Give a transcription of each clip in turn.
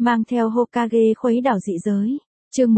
Mang theo Hokage khuấy đảo dị giới. Chương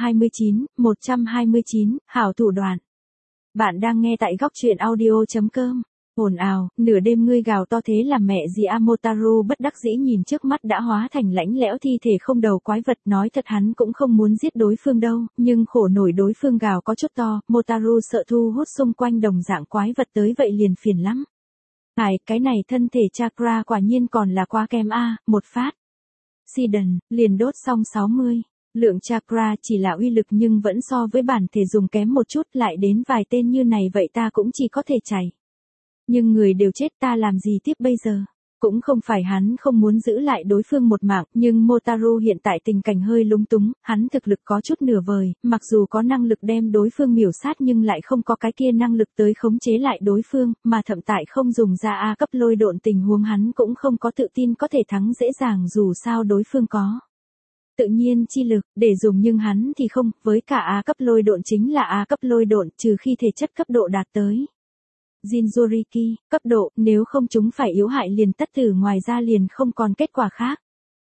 129, hảo thủ đoạn. Bạn đang nghe tại góc truyện audio.com. Ồn ào, nửa đêm ngươi gào to thế làm mẹ gì Amotaru bất đắc dĩ nhìn trước mắt đã hóa thành lãnh lẽo thi thể không đầu quái vật, nói thật hắn cũng không muốn giết đối phương đâu, nhưng khổ nổi đối phương gào có chút to, Motaru sợ thu hút xung quanh đồng dạng quái vật tới vậy liền phiền lắm. Cái này thân thể chakra quả nhiên còn là quá kém a, một phát. Sidon, liền đốt xong 60. Lượng chakra chỉ là uy lực nhưng vẫn so với bản thể dùng kém một chút, lại đến vài tên như này vậy ta cũng chỉ có thể chạy. Nhưng người đều chết ta làm gì tiếp bây giờ? Cũng không phải hắn không muốn giữ lại đối phương một mạng, nhưng Motaru hiện tại tình cảnh hơi lúng túng, hắn thực lực có chút nửa vời, mặc dù có năng lực đem đối phương miểu sát nhưng lại không có cái kia năng lực tới khống chế lại đối phương, mà thậm tại không dùng ra A cấp lôi độn tình huống hắn cũng không có tự tin có thể thắng dễ dàng dù sao đối phương có tự nhiên chi lực để dùng nhưng hắn thì không, với cả A cấp lôi độn chính là A cấp lôi độn trừ khi thể chất cấp độ đạt tới Jinchuriki, cấp độ, nếu không chúng phải yếu hại liền tất tử, ngoài ra liền không còn kết quả khác.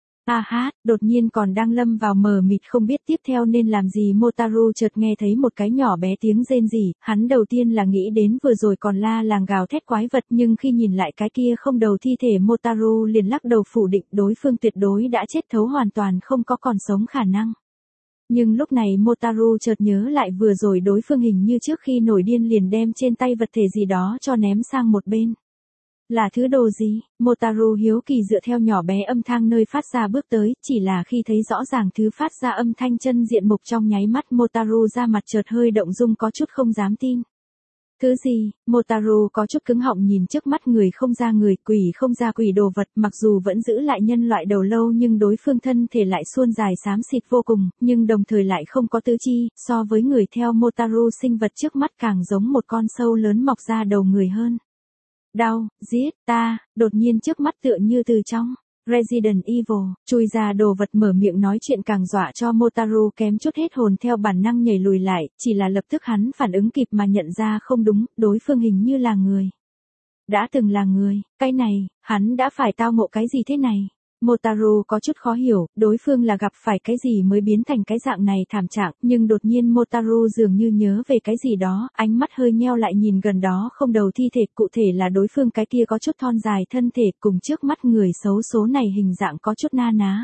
Đột nhiên còn đang lâm vào mờ mịt không biết tiếp theo nên làm gì, Motaru chợt nghe thấy một cái nhỏ bé tiếng rên rỉ, hắn đầu tiên là nghĩ đến vừa rồi còn la làng gào thét quái vật, nhưng khi nhìn lại cái kia không đầu thi thể Motaru liền lắc đầu phủ định đối phương tuyệt đối đã chết thấu, hoàn toàn không có còn sống khả năng. Nhưng lúc này Motaru chợt nhớ lại vừa rồi đối phương hình như trước khi nổi điên liền đem trên tay vật thể gì đó cho ném sang một bên. Là thứ đồ gì? Motaru hiếu kỳ dựa theo nhỏ bé âm thanh nơi phát ra bước tới, chỉ là khi thấy rõ ràng thứ phát ra âm thanh chân diện mục trong nháy mắt Motaru da mặt chợt hơi động dung có chút không dám tin. Thứ gì? Motaru có chút cứng họng nhìn trước mắt người không ra người, quỷ không ra quỷ đồ vật, mặc dù vẫn giữ lại nhân loại đầu lâu nhưng đối phương thân thể lại suôn dài xám xịt vô cùng, nhưng đồng thời lại không có tứ chi, so với người theo Motaru sinh vật trước mắt càng giống một con sâu lớn mọc ra đầu người hơn. Đau, giết, ta, đột nhiên trước mắt tựa như từ trong Resident Evil, chui ra đồ vật mở miệng nói chuyện càng dọa cho Motaru kém chút hết hồn, theo bản năng nhảy lùi lại, chỉ là lập tức hắn phản ứng kịp mà nhận ra không đúng, đối phương hình như là người. Đã từng là người, cái này, hắn đã phải tao ngộ cái gì thế này? Motaru có chút khó hiểu, đối phương là gặp phải cái gì mới biến thành cái dạng này thảm trạng, nhưng đột nhiên Motaru dường như nhớ về cái gì đó, ánh mắt hơi nheo lại nhìn gần đó không đầu thi thể, cụ thể là đối phương cái kia có chút thon dài thân thể cùng trước mắt người xấu số này hình dạng có chút na ná.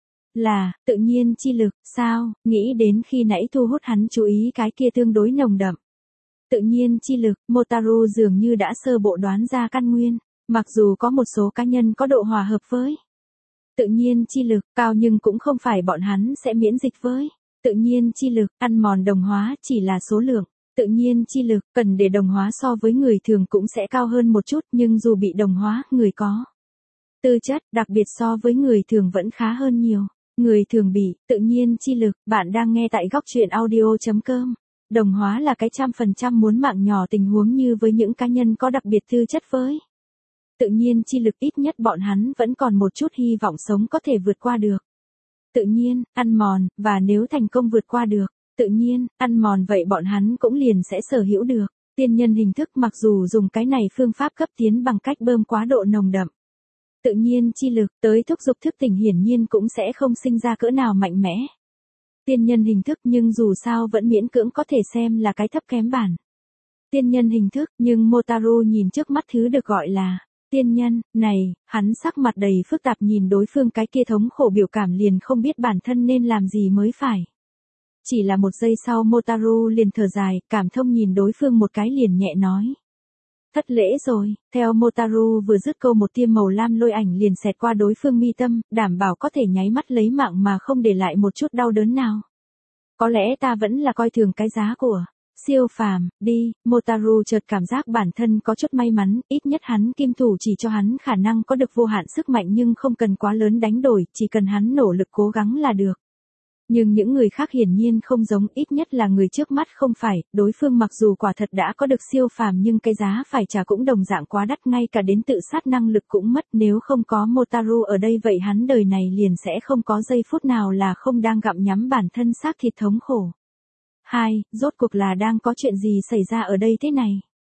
Là, tự nhiên chi lực, sao, nghĩ đến khi nãy thu hút hắn chú ý cái kia tương đối nồng đậm. Tự nhiên chi lực, Motaru dường như đã sơ bộ đoán ra căn nguyên, mặc dù có một số cá nhân có độ hòa hợp với tự nhiên chi lực cao nhưng cũng không phải bọn hắn sẽ miễn dịch với tự nhiên chi lực, ăn mòn đồng hóa chỉ là số lượng. Tự nhiên chi lực cần để đồng hóa so với người thường cũng sẽ cao hơn một chút, nhưng dù bị đồng hóa, người có tư chất đặc biệt so với người thường vẫn khá hơn nhiều. Người thường bị tự nhiên chi lực, bạn đang nghe tại góc truyện audio.com. Đồng hóa là cái 100% muốn mạng nhỏ tình huống như với những cá nhân có đặc biệt tư chất với tự nhiên chi lực, ít nhất bọn hắn vẫn còn một chút hy vọng sống có thể vượt qua được tự nhiên, ăn mòn, và nếu thành công vượt qua được tự nhiên, ăn mòn vậy bọn hắn cũng liền sẽ sở hữu được tiên nhân hình thức, mặc dù dùng cái này phương pháp cấp tiến bằng cách bơm quá độ nồng đậm tự nhiên chi lực tới thúc giục thức tỉnh, hiển nhiên cũng sẽ không sinh ra cỡ nào mạnh mẽ tiên nhân hình thức, nhưng dù sao vẫn miễn cưỡng có thể xem là cái thấp kém bản tiên nhân hình thức. Nhưng Motaru nhìn trước mắt thứ được gọi là tiên nhân này, hắn sắc mặt đầy phức tạp nhìn đối phương cái kia thống khổ biểu cảm, liền không biết bản thân nên làm gì mới phải. Chỉ là một giây sau Motaru liền thở dài, cảm thông nhìn đối phương một cái liền nhẹ nói. Thất lễ rồi, theo Motaru vừa dứt câu một tia màu lam lôi ảnh liền xẹt qua đối phương mi tâm, đảm bảo có thể nháy mắt lấy mạng mà không để lại một chút đau đớn nào. Có lẽ ta vẫn là coi thường cái giá của siêu phàm, đi, Motaru chợt cảm giác bản thân có chút may mắn, ít nhất hắn kim thủ chỉ cho hắn khả năng có được vô hạn sức mạnh nhưng không cần quá lớn đánh đổi, chỉ cần hắn nỗ lực cố gắng là được. Nhưng những người khác hiển nhiên không giống, ít nhất là người trước mắt không phải, đối phương mặc dù quả thật đã có được siêu phàm nhưng cái giá phải trả cũng đồng dạng quá đắt, ngay cả đến tự sát năng lực cũng mất, nếu không có Motaru ở đây vậy hắn đời này liền sẽ không có giây phút nào là không đang gặm nhắm bản thân xác thịt thống khổ. Rốt cuộc là đang có chuyện gì xảy ra ở đây thế này?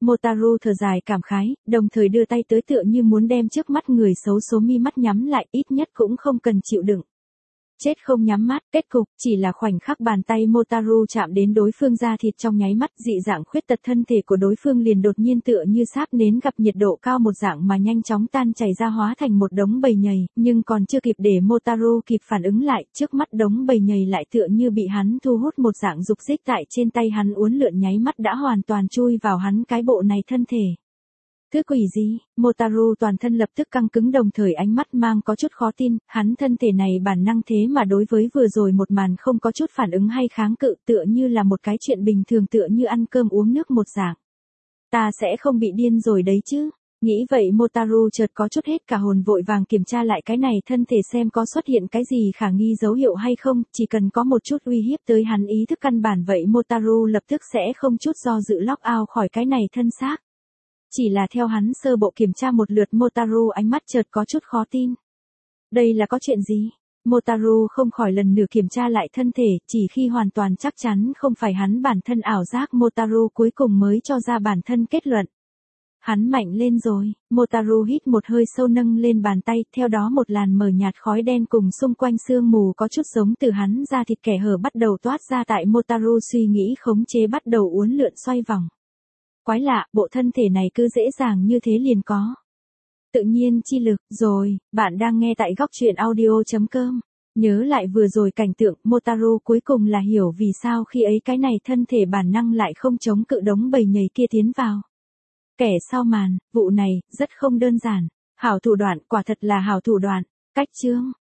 Motaru thở dài cảm khái, đồng thời đưa tay tới tựa như muốn đem trước mắt người xấu số mi mắt nhắm lại, ít nhất cũng không cần chịu đựng. Chết không nhắm mắt, kết cục chỉ là khoảnh khắc bàn tay Motaru chạm đến đối phương da thịt trong nháy mắt, dị dạng khuyết tật thân thể của đối phương liền đột nhiên tựa như sáp nến gặp nhiệt độ cao một dạng mà nhanh chóng tan chảy ra hóa thành một đống bầy nhầy, nhưng còn chưa kịp để Motaru kịp phản ứng lại, trước mắt đống bầy nhầy lại tựa như bị hắn thu hút một dạng dục dịch tại trên tay hắn uốn lượn nháy mắt đã hoàn toàn chui vào hắn cái bộ này thân thể. Thứ quỷ gì, Motaru toàn thân lập tức căng cứng đồng thời ánh mắt mang có chút khó tin, hắn thân thể này bản năng thế mà đối với vừa rồi một màn không có chút phản ứng hay kháng cự tựa như là một cái chuyện bình thường tựa như ăn cơm uống nước một dạng. Ta sẽ không bị điên rồi đấy chứ. Nghĩ vậy Motaru chợt có chút hết cả hồn vội vàng kiểm tra lại cái này thân thể xem có xuất hiện cái gì khả nghi dấu hiệu hay không, chỉ cần có một chút uy hiếp tới hắn ý thức căn bản vậy Motaru lập tức sẽ không chút do dự log out khỏi cái này thân xác. Chỉ là theo hắn sơ bộ kiểm tra một lượt Motaru ánh mắt chợt có chút khó tin. Đây là có chuyện gì? Motaru không khỏi lần nữa kiểm tra lại thân thể, chỉ khi hoàn toàn chắc chắn không phải hắn bản thân ảo giác Motaru cuối cùng mới cho ra bản thân kết luận. Hắn mạnh lên rồi, Motaru hít một hơi sâu nâng lên bàn tay, theo đó một làn mờ nhạt khói đen cùng xung quanh sương mù có chút giống từ hắn ra thịt kẻ hở bắt đầu toát ra tại Motaru suy nghĩ khống chế bắt đầu uốn lượn xoay vòng. Quái lạ, bộ thân thể này cứ dễ dàng như thế liền có. Tự nhiên chi lực, rồi, bạn đang nghe tại góc truyện audio.com. Nhớ lại vừa rồi cảnh tượng, Motaru cuối cùng là hiểu vì sao khi ấy cái này thân thể bản năng lại không chống cự đống bầy nhầy kia tiến vào. Kẻ sau màn, vụ này, rất không đơn giản. Hảo thủ đoạn, quả thật là hảo thủ đoạn. Cách chương.